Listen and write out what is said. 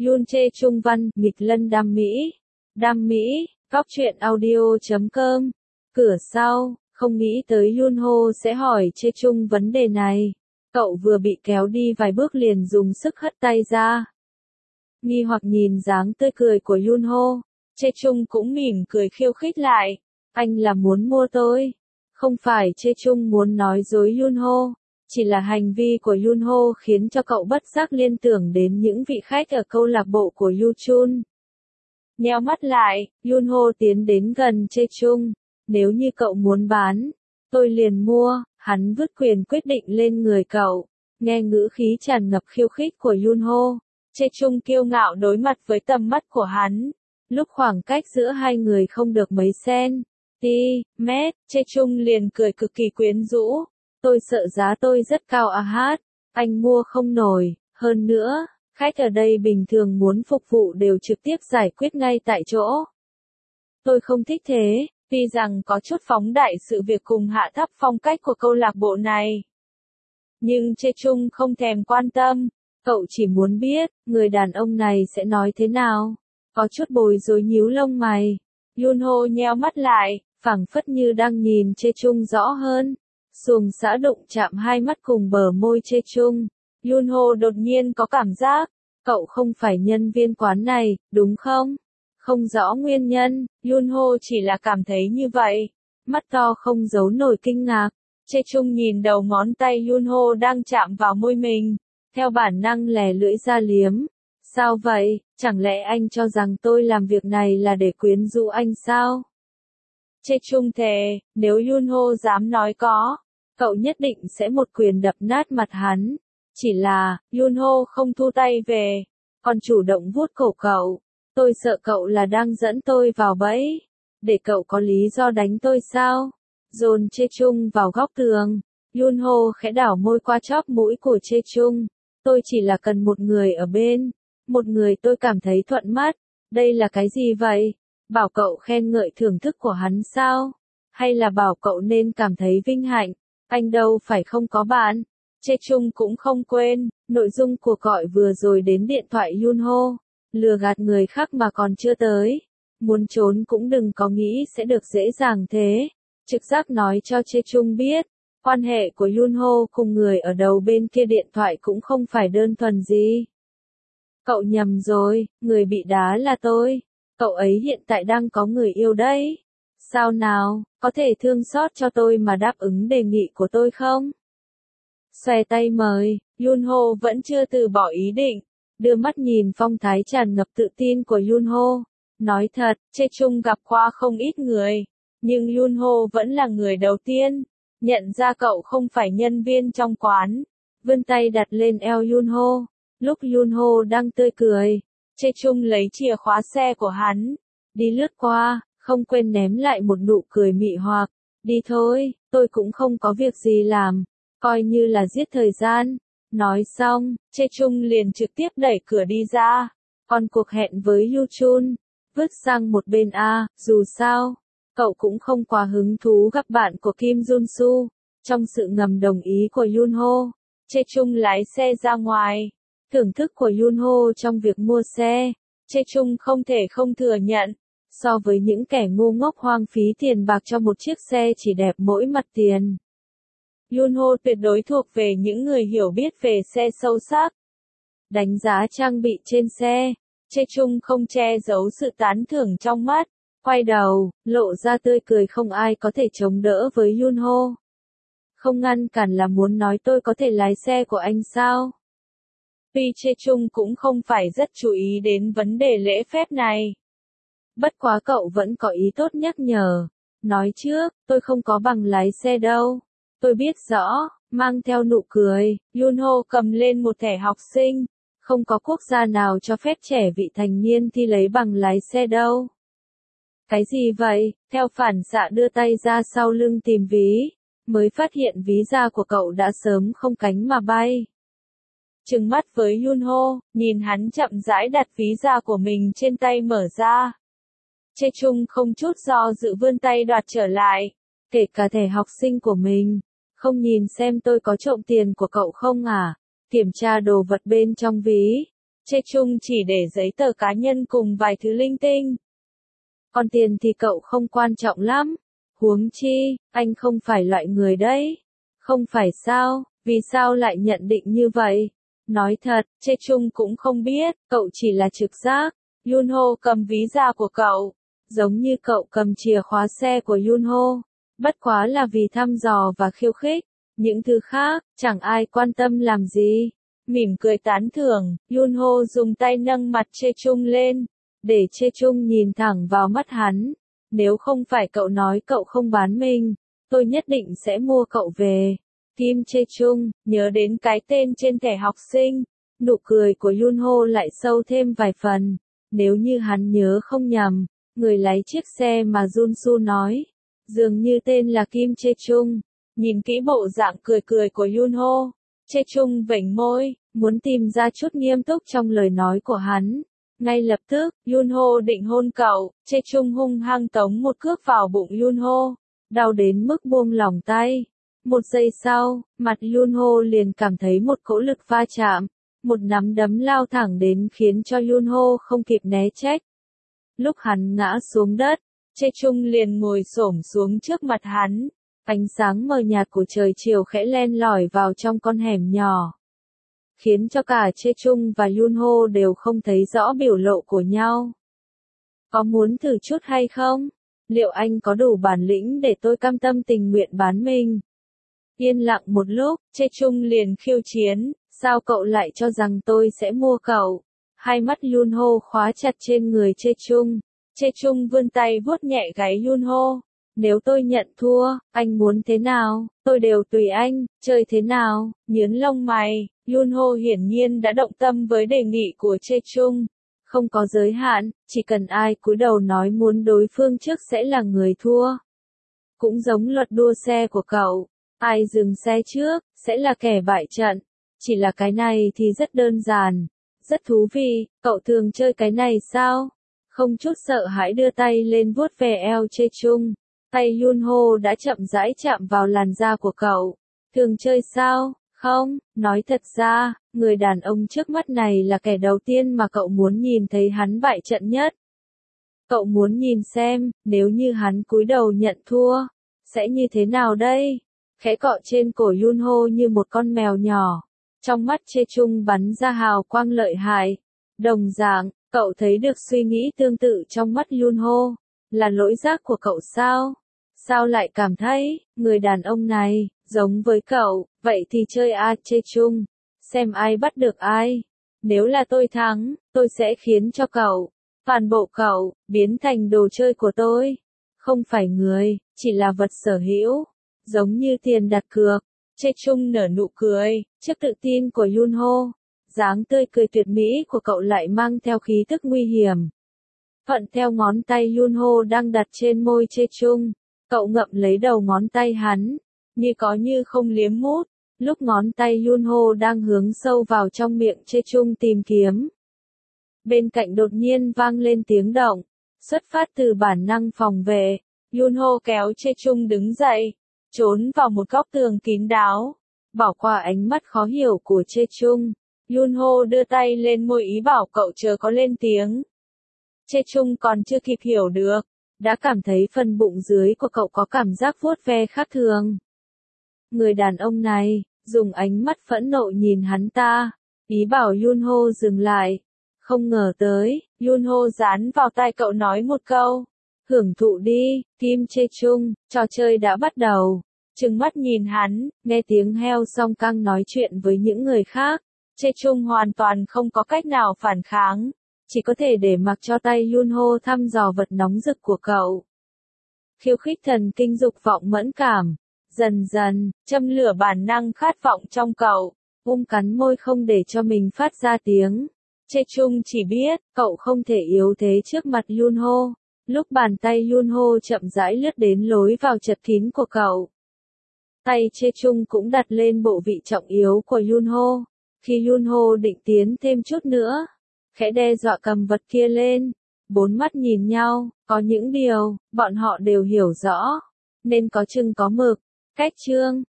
Yoon Chae Chung văn, nghịch lân đam mỹ. Đam mỹ, góc truyện audio.com. Cửa sau, không nghĩ tới Yoon Ho sẽ hỏi Chae Chung vấn đề này. Cậu vừa bị kéo đi vài bước liền dùng sức hất tay ra. Nghi hoặc nhìn dáng tươi cười của Yoon Ho, Chae Chung cũng mỉm cười khiêu khích lại. Anh là muốn mua tôi. Không phải Chae Chung muốn nói dối Yoon Ho, chỉ là hành vi của Yoon Ho khiến cho cậu bất giác liên tưởng đến những vị khách ở câu lạc bộ của Yoo Chun. Nheo mắt lại, Yoon Ho tiến đến gần Chae Chung. Nếu như cậu muốn bán, tôi liền mua. Hắn vứt quyền quyết định lên người cậu. Nghe ngữ khí tràn ngập khiêu khích của Yoon Ho, Chae Chung kiêu ngạo đối mặt với tầm mắt của hắn. Lúc khoảng cách giữa hai người không được mấy cm, Chae Chung liền cười cực kỳ quyến rũ. Tôi sợ giá tôi rất cao à hát, anh mua không nổi, hơn nữa, khách ở đây bình thường muốn phục vụ đều trực tiếp giải quyết ngay tại chỗ. Tôi không thích thế, vì rằng có chút phóng đại sự việc cùng hạ thấp phong cách của câu lạc bộ này. Nhưng Chae Chung không thèm quan tâm, cậu chỉ muốn biết, người đàn ông này sẽ nói thế nào. Có chút bối rối nhíu lông mày. Yoon Ho nheo mắt lại, phảng phất như đang nhìn Chae Chung rõ hơn. Xuồng xã đụng chạm hai mắt cùng bờ môi Chae Chung. Yoon Ho đột nhiên có cảm giác, cậu không phải nhân viên quán này, đúng không? Không rõ nguyên nhân, Yoon Ho chỉ là cảm thấy như vậy. Mắt to không giấu nổi kinh ngạc. Chae Chung nhìn đầu ngón tay Yoon Ho đang chạm vào môi mình. Theo bản năng lè lưỡi ra liếm. Sao vậy, chẳng lẽ anh cho rằng tôi làm việc này là để quyến rũ anh sao? Chae Chung thề, nếu Yoon Ho dám nói có, cậu nhất định sẽ một quyền đập nát mặt hắn. Chỉ là, Yoon Ho không thu tay về, còn chủ động vuốt cổ cậu. Tôi sợ cậu là đang dẫn tôi vào bẫy, để cậu có lý do đánh tôi sao? Dồn Chae Chung vào góc tường, Yoon Ho khẽ đảo môi qua chóp mũi của Chae Chung. Tôi chỉ là cần một người ở bên, một người tôi cảm thấy thuận mắt. Đây là cái gì vậy? Bảo cậu khen ngợi thưởng thức của hắn sao? Hay là bảo cậu nên cảm thấy vinh hạnh? Anh đâu phải không có bạn. Chae Chung cũng không quên, nội dung cuộc gọi vừa rồi đến điện thoại Yoon Ho. Lừa gạt người khác mà còn chưa tới. Muốn trốn cũng đừng có nghĩ sẽ được dễ dàng thế. Trực giác nói cho Chae Chung biết, quan hệ của Yoon Ho cùng người ở đầu bên kia điện thoại cũng không phải đơn thuần gì. Cậu nhầm rồi, người bị đá là tôi. Cậu ấy hiện tại đang có người yêu đấy. Sao nào, có thể thương xót cho tôi mà đáp ứng đề nghị của tôi không? Xòe tay mời, Yoon Ho vẫn chưa từ bỏ ý định. Đưa mắt nhìn phong thái tràn ngập tự tin của Yoon Ho. Nói thật, Chae Chung gặp qua không ít người. Nhưng Yoon Ho vẫn là người đầu tiên. Nhận ra cậu không phải nhân viên trong quán. Vươn tay đặt lên eo Yoon Ho. Lúc Yoon Ho đang tươi cười, Chae Chung lấy chìa khóa xe của hắn. Đi lướt qua, không quên ném lại một nụ cười mị hoặc. Đi thôi, tôi cũng không có việc gì làm. Coi như là giết thời gian. Nói xong, Chae Chung liền trực tiếp đẩy cửa đi ra. Còn cuộc hẹn với Yoo Chun, vứt sang một bên dù sao, cậu cũng không quá hứng thú gặp bạn của Kim Jun Soo. Trong sự ngầm đồng ý của Yoon Ho, Chae Chung lái xe ra ngoài. Thưởng thức của Yoon Ho trong việc mua xe, Chae Chung không thể không thừa nhận. So với những kẻ ngu ngốc hoang phí tiền bạc cho một chiếc xe chỉ đẹp mỗi mặt tiền, Yoon Ho tuyệt đối thuộc về những người hiểu biết về xe sâu sắc. Đánh giá trang bị trên xe, Chae Chung không che giấu sự tán thưởng trong mắt. Quay đầu, lộ ra tươi cười không ai có thể chống đỡ với Yoon Ho. Không ngăn cản là muốn nói tôi có thể lái xe của anh sao? Tuy Chae Chung cũng không phải rất chú ý đến vấn đề lễ phép này. Bất quá cậu vẫn có ý tốt nhắc nhở. Nói trước, tôi không có bằng lái xe đâu. Tôi biết rõ, mang theo nụ cười, Yoon Ho cầm lên một thẻ học sinh. Không có quốc gia nào cho phép trẻ vị thành niên thi lấy bằng lái xe đâu. Cái gì vậy? Theo phản xạ đưa tay ra sau lưng tìm ví. Mới phát hiện ví da của cậu đã sớm không cánh mà bay. Trừng mắt với Yoon Ho, nhìn hắn chậm rãi đặt ví da của mình trên tay mở ra. Chae Chung không chút do dự vươn tay đoạt trở lại. Kể cả thẻ học sinh của mình. Không nhìn xem tôi có trộm tiền của cậu không à? Kiểm tra đồ vật bên trong ví. Chê Chung chỉ để giấy tờ cá nhân cùng vài thứ linh tinh. Còn tiền thì cậu không quan trọng lắm. Huống chi, anh không phải loại người đấy. Không phải sao, vì sao lại nhận định như vậy? Nói thật, Chê Chung cũng không biết, cậu chỉ là trực giác. Yunho cầm ví da của cậu, giống như cậu cầm chìa khóa xe của Yunho. Bất quá là vì thăm dò và khiêu khích. Những thứ khác, chẳng ai quan tâm làm gì. Mỉm cười tán thưởng, Yunho dùng tay nâng mặt Chê Chung lên, để Chê Chung nhìn thẳng vào mắt hắn. Nếu không phải cậu nói cậu không bán mình, tôi nhất định sẽ mua cậu về. Kim Chê Chung, nhớ đến cái tên trên thẻ học sinh, nụ cười của Yunho lại sâu thêm vài phần. Nếu như hắn nhớ không nhầm, người lái chiếc xe mà Junsu nói, dường như tên là Kim Chê Chung. Nhìn kỹ bộ dạng cười cười của Yunho, Chê Chung vểnh môi, muốn tìm ra chút nghiêm túc trong lời nói của hắn. Ngay lập tức, Yunho định hôn cậu, Chê Chung hung hăng tống một cước vào bụng Yunho, đau đến mức buông lỏng tay. Một giây sau, mặt Yunho liền cảm thấy một cỗ lực va chạm, một nắm đấm lao thẳng đến khiến cho Yunho không kịp né trách. Lúc hắn ngã xuống đất, Chê Chung liền ngồi xổm xuống trước mặt hắn. Ánh sáng mờ nhạt của trời chiều khẽ len lỏi vào trong con hẻm nhỏ, khiến cho cả Chê Chung và Yunho đều không thấy rõ biểu lộ của nhau. Có muốn thử chút hay không? Liệu anh có đủ bản lĩnh để tôi cam tâm tình nguyện bán mình? Yên lặng một lúc, Chê Chung liền khiêu chiến, sao cậu lại cho rằng tôi sẽ mua cậu? Hai mắt Yunho khóa chặt trên người Chê Chung. Chê Chung vươn tay vuốt nhẹ gáy Yunho. Nếu tôi nhận thua, anh muốn thế nào, tôi đều tùy anh, chơi thế nào, nhướng lông mày, Yunho hiển nhiên đã động tâm với đề nghị của Chê Chung. Không có giới hạn, chỉ cần ai cúi đầu nói muốn đối phương trước sẽ là người thua. Cũng giống luật đua xe của cậu, ai dừng xe trước, sẽ là kẻ bại trận. Chỉ là cái này thì rất đơn giản, rất thú vị, cậu thường chơi cái này sao? Không chút sợ hãi đưa tay lên vuốt về eo Chê Chung. Tay Yunho đã chậm rãi chạm vào làn da của cậu. Thường chơi sao? Không, nói thật ra, người đàn ông trước mắt này là kẻ đầu tiên mà cậu muốn nhìn thấy hắn bại trận nhất. Cậu muốn nhìn xem, nếu như hắn cúi đầu nhận thua, sẽ như thế nào đây? Khẽ cọ trên cổ Yunho như một con mèo nhỏ. Trong mắt Chê Chung bắn ra hào quang lợi hại. Đồng dạng, cậu thấy được suy nghĩ tương tự trong mắt Yunho. Là lỗi giác của cậu sao? Sao lại cảm thấy, người đàn ông này, giống với cậu, vậy thì chơi Chê Chung, xem ai bắt được ai. Nếu là tôi thắng, tôi sẽ khiến cho cậu, toàn bộ cậu, biến thành đồ chơi của tôi. Không phải người, chỉ là vật sở hữu, giống như tiền đặt cược. Chê Chung nở nụ cười, trước tự tin của Yunho, dáng tươi cười tuyệt mỹ của cậu lại mang theo khí tức nguy hiểm. Thuận theo ngón tay Yunho đang đặt trên môi Chê Chung, cậu ngậm lấy đầu ngón tay hắn, như có như không liếm mút, lúc ngón tay Yunho đang hướng sâu vào trong miệng Chê Chung tìm kiếm. Bên cạnh đột nhiên vang lên tiếng động, xuất phát từ bản năng phòng vệ, Yunho kéo Chê Chung đứng dậy, trốn vào một góc tường kín đáo, bỏ qua ánh mắt khó hiểu của Chê Chung. Yunho đưa tay lên môi ý bảo cậu chờ có lên tiếng. Chê Chung còn chưa kịp hiểu được, đã cảm thấy phần bụng dưới của cậu có cảm giác vuốt ve khác thường. Người đàn ông này, dùng ánh mắt phẫn nộ nhìn hắn ta, ý bảo Yunho dừng lại. Không ngờ tới, Yunho dán vào tai cậu nói một câu. Hưởng thụ đi, Kim Chê Chung, trò chơi đã bắt đầu. Trừng mắt nhìn hắn, nghe tiếng heo song căng nói chuyện với những người khác. Chê Chung hoàn toàn không có cách nào phản kháng. Chỉ có thể để mặc cho tay Yunho thăm dò vật nóng rực của cậu. Khiêu khích thần kinh dục vọng mẫn cảm. Dần dần, châm lửa bản năng khát vọng trong cậu. Cắn môi không để cho mình phát ra tiếng. Chê Chung chỉ biết, cậu không thể yếu thế trước mặt Yunho. Lúc bàn tay Yunho chậm rãi lướt đến lối vào chật kín của cậu. Tay Chê Chung cũng đặt lên bộ vị trọng yếu của Yunho. Khi Yunho định tiến thêm chút nữa, khẽ đe dọa cầm vật kia lên. Bốn mắt nhìn nhau, có những điều, bọn họ đều hiểu rõ. Nên có chừng có mực. Cách chương